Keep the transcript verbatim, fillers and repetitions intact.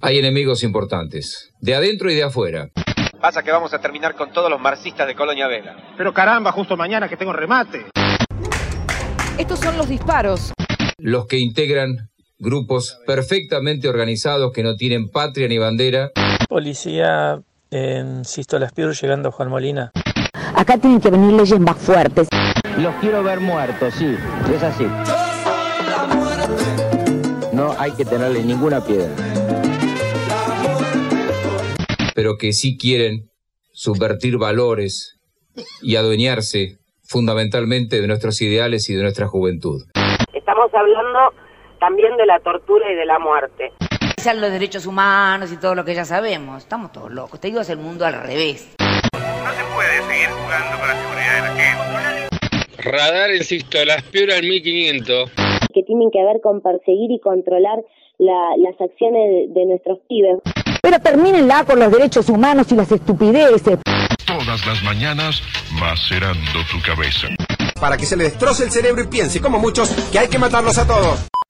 Hay enemigos importantes, de adentro y de afuera. Pasa que vamos a terminar con todos los marxistas de Colonia Vela. Pero caramba, justo mañana que tengo remate. Estos son los disparos. Los que integran grupos perfectamente organizados que no tienen patria ni bandera. Policía en Sisto Laspiur llegando a Juan Molina. Acá tienen que venir leyes más fuertes. Los quiero ver muertos, sí, es así. No hay que tenerle ninguna piedra. Pero que sí quieren subvertir valores y adueñarse fundamentalmente de nuestros ideales y de nuestra juventud. Estamos hablando también de la tortura y de la muerte. Sean los derechos humanos y todo lo que ya sabemos. Estamos todos locos. Te digo, es el mundo al revés. No se puede seguir jugando con la seguridad de la gente. Radar en Sisto Laspiur al mil quinientos. Que tienen que ver con perseguir y controlar la, las acciones de, de nuestros pibes. Pero termínenla con los derechos humanos y las estupideces. Todas las mañanas, macerando tu cabeza. Para que se le destroce el cerebro y piense, como muchos, que hay que matarlos a todos.